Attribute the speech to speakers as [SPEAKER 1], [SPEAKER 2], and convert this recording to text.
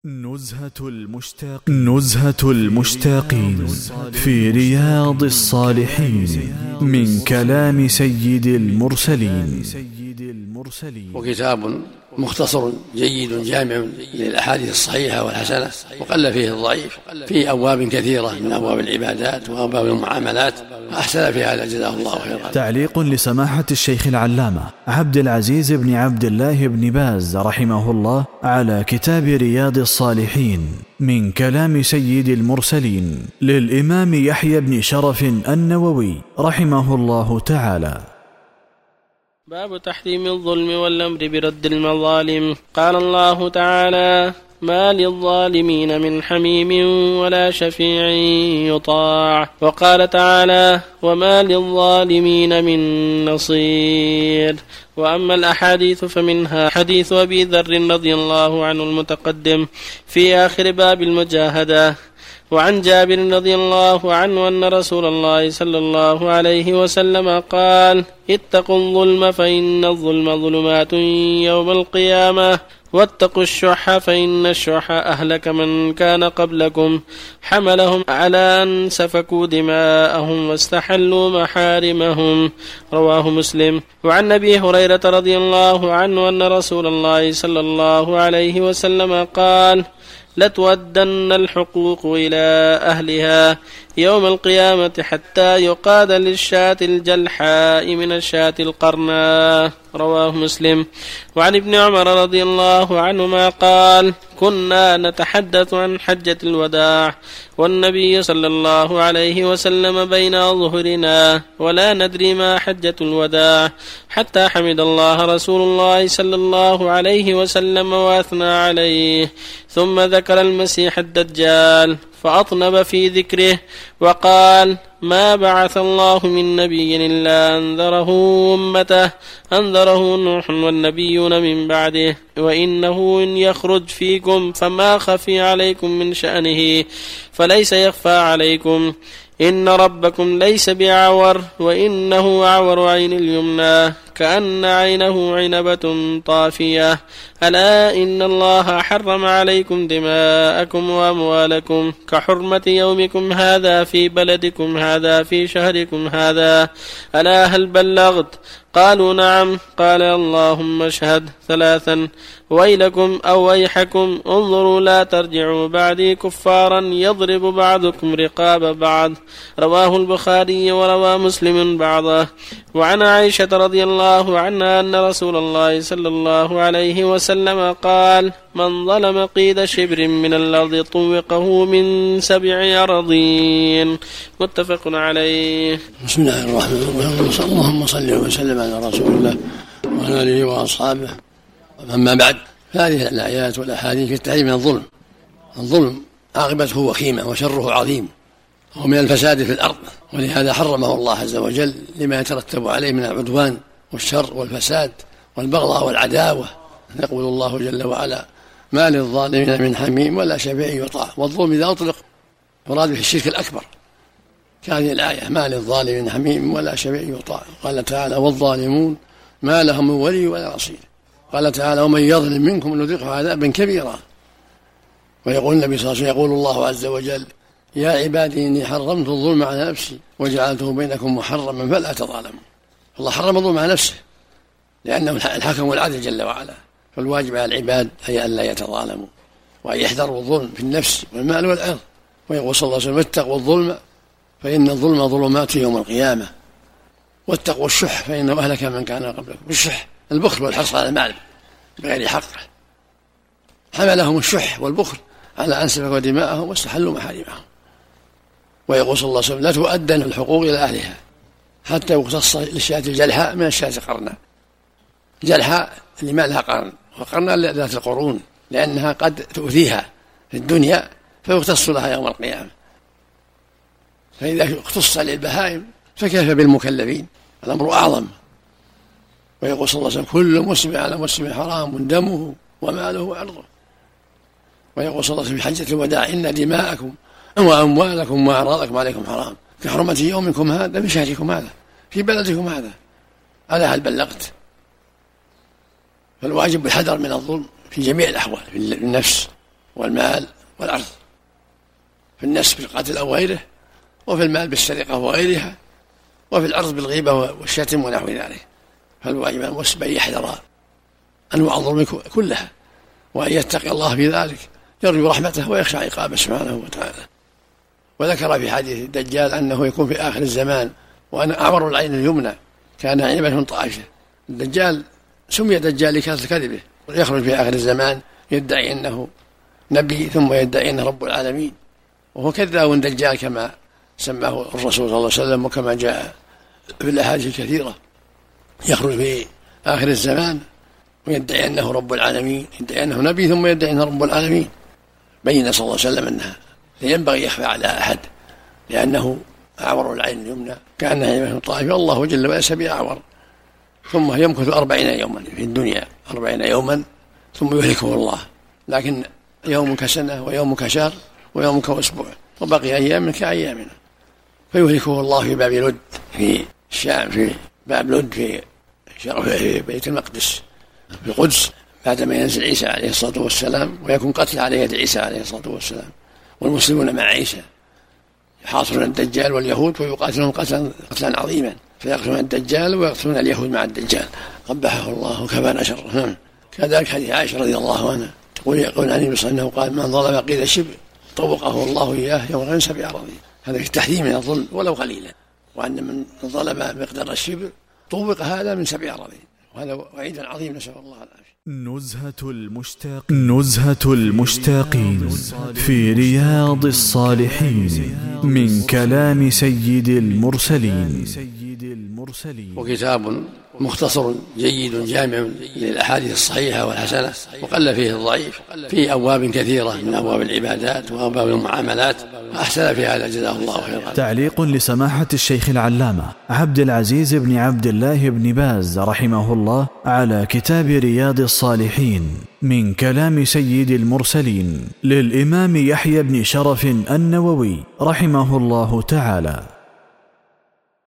[SPEAKER 1] نزهة المشتاقين في رياض الصالحين من كلام سيد المرسلين.
[SPEAKER 2] وكتاب مختصر جيد جامع للأحاديث الصحيحة والحسنة، وقل فيه الضعيف، في أبواب كثيرة من أبواب العبادات وأبواب المعاملات، أحسن في هذا جزاه الله خيرا.
[SPEAKER 1] تعليق لسماحة الشيخ العلامة عبد العزيز بن عبد الله بن باز رحمه الله على كتاب رياض الصالحين من كلام سيد المرسلين للإمام يحيى بن شرف النووي رحمه الله تعالى.
[SPEAKER 3] باب تحريم الظلم والأمر برد المظالم. قال الله تعالى: ما للظالمين من حميم ولا شفيع يطاع. وقال تعالى: وما للظالمين من نصير. وأما الأحاديث فمنها حديث أبي ذر رضي الله عنه المتقدم في آخر باب المجاهدة. وعن جابر رضي الله عنه أن رسول الله صلى الله عليه وسلم قال: اتقوا الظلم فإن الظلم ظلمات يوم القيامة، واتقوا الشح فإن الشح أهلك من كان قبلكم، حملهم على أن سفكوا دماءهم واستحلوا محارمهم. رواه مسلم. وعن أبي هريرة رضي الله عنه أن رسول الله صلى الله عليه وسلم قال: لتؤدن الحقوق إلى أهلها يوم القيامة حتى يقاد للشاة الجلحاء من الشاة القرناء. رواه مسلم. وعن ابن عمر رضي الله عنهما قال: كنا نتحدث عن حجة الوداع والنبي صلى الله عليه وسلم بين ظهرنا ولا ندري ما حجة الوداع، حتى حمد الله رسول الله صلى الله عليه وسلم وأثنى عليه، ثم ذكر المسيح الدجال فأطنب في ذكره وقال: ما بعث الله من نبي إلا أنذره أمته، أنذره نوح والنبيون من بعده، وإنه إن يخرج فيكم فما خفي عليكم من شأنه فليس يخفى عليكم، إن ربكم ليس بعور، وإنه عور عين اليمنى كأن عينه عنبة طافية، ألا إن الله حرم عليكم دماءكم وأموالكم كحرمة يومكم هذا في بلدكم هذا في شهركم هذا، ألا هل بلغت؟ قالوا نعم. قال: اللهم اشهد. ثلاثا: ويلكم أو ويحكم، انظروا لا ترجعوا بعدي كفارا يضرب بعضكم رقاب بعض. رواه البخاري وروى مسلم بعضه. وعن عائشة رضي الله عنها أن رسول الله صلى الله عليه وسلم قال: من ظلم قيد شبر من الأرض طوقه من 7 أراضين. متفق عليه.
[SPEAKER 2] بسم الله الرحمن الرحيم. اللهم صل وسلم على رسول الله وعلى آله وأصحابه. أما بعد، هذه الآيات والأحاديث في التحريم من الظلم. الظلم عاقبته وخيمة وشره عظيم، وهو من الفساد في الأرض، ولهذا حرمه الله عز وجل لما يترتب عليه من العدوان والشر والفساد والبغضاء والعداوة. يقول الله جل وعلا: ما للظالمين من حميم ولا شفيع يطاع. والظلم إذا أطلق مراد به الشرك الأكبر، كهذه الآية: ما للظالمين من حميم ولا شفيع يطاع. قال تعالى: والظالمون ما لهم من ولي ولا نصير. قال تعالى: ومن يظلم منكم نذقه عذابا كبيرا. ويقول النبي صلى الله عليه وسلم: يقول الله عز وجل: يا عبادي إني حرمت الظلم على نفسي وجعلته بينكم محرما فلا تظالموا. الله حرم الظلم على نفسه لأنه الحكم والعدل جل وعلا، فالواجب على العباد هي أن لا يتظالموا وأن يحذروا الظلم في النفس والمال والعرض. ويقول صلى الله عليه وسلم: اتقوا الظلم فإن الظلم ظلمات يوم القيامة، واتقوا الشح فإنه أهلك من كان قبلكم. الشح البخل والحرص على المال بغير حقه، حملهم الشح والبخل على أن سفكوا دماءهم واستحلوا محارمهم. ويقول صلى الله عليه وسلم: لا تؤدن الحقوق إلى أهلها حتى يقتص للشاة الجلحاء من الشاة القرناء. جلحاء اللي ما لها قرن، وقرناء ذات القرون، لأنها قد تؤذيها في الدنيا فيقتص لها يوم القيامة. فإذا اختص للبهائم فكيف بالمكلفين؟ الأمر أعظم. ويقول صلى الله عليه وسلم: كل مسلم على مسلم حرام دمه وماله وعرضه. ويقول صلى الله عليه وسلم في حجة الوداع: إن دماءكم وأموالكم وأعراضكم عليكم حرام كحرمة يومكم هذا في شهركم هذا في بلدكم هذا، ألا هل بلغت؟ فالواجب الحذر من الظلم في جميع الأحوال، في النفس والمال والعرض، في النسب بالقتل أو غيره، وفي المال بالسرقة وغيرها، وفي العرض بالغيبة والشتم ونحو ذلك. فالواجب على المسلم أن يحذر أنواع الظلم كلها، وأن يتقي الله في ذلك، يرجو رحمته ويخشى عقابه سبحانه وتعالى. وذكر في حديث الدجال أنه يكون في آخر الزمان وأنا أعور العين اليمنى كان عيبة طائشة. الدجال سمي دجال لكثرة كذبه، ويخرج في آخر الزمان يدعي أنه نبي ثم يدعي أنه رب العالمين، وهو كذاب دجال كما سماه الرسول صلى الله عليه وسلم، وكما جاء في الأحاديث الكثيرة. يخرج في آخر الزمان ويدعي أنه رب العالمين، يدعي أنه نبي ثم يدعي أنه رب العالمين. بين صلى الله عليه وسلم أنها لا ينبغي يخفى على أحد، لأنه أعور العين اليمنى كأنها عيبة طائفة، الله جل وعلا بأعور. ثم يمكث 40 يوما في الدنيا، 40 يوما ثم يهلكه الله، لكن يوم كسنة ويوم كشهر ويوم كأسبوع، وبقي أيام كأيامنا. فيهلكه الله في باب لد في الشام، في باب لد في بيت المقدس في القدس، بعدما ينزل عيسى عليه الصلاة والسلام، ويكون قتل على يد عيسى عليه الصلاة والسلام، والمسلمون مع عيسى يحاصرون الدجال واليهود ويقاتلون قتلا عظيما، فيقتلون الدجال ويقتلون اليهود مع الدجال، قبحه الله وكفانا شره. كذلك حديث عائشة رضي الله عنها يقول عن النبي صلى الله عليه وسلم قال: من ظلم قيد شبر طوقه الله إياه يوم 7 أراضين. هذا في التحذير من الظلم ولو قليلا، وأن من ظلم مقدار الشبر طوق هذا من 7 أراضين، وهذا وعيد عظيم نسأل الله العافية.
[SPEAKER 1] نزهة المشتاقين في رياض الصالحين من كلام سيد المرسلين.
[SPEAKER 2] وكتاب مختصر جيد جامع للأحاديث الصحيحة والحسنة، وقل فيه الضعيف، في أبواب كثيرة من أبواب العبادات وأبواب المعاملات، أحسن في هذا جزاه الله خيرا.
[SPEAKER 1] تعليق لسماحة الشيخ العلامة عبد العزيز بن عبد الله بن باز رحمه الله على كتاب رياض الصالحين من كلام سيد المرسلين للإمام يحيى بن شرف النووي رحمه الله تعالى.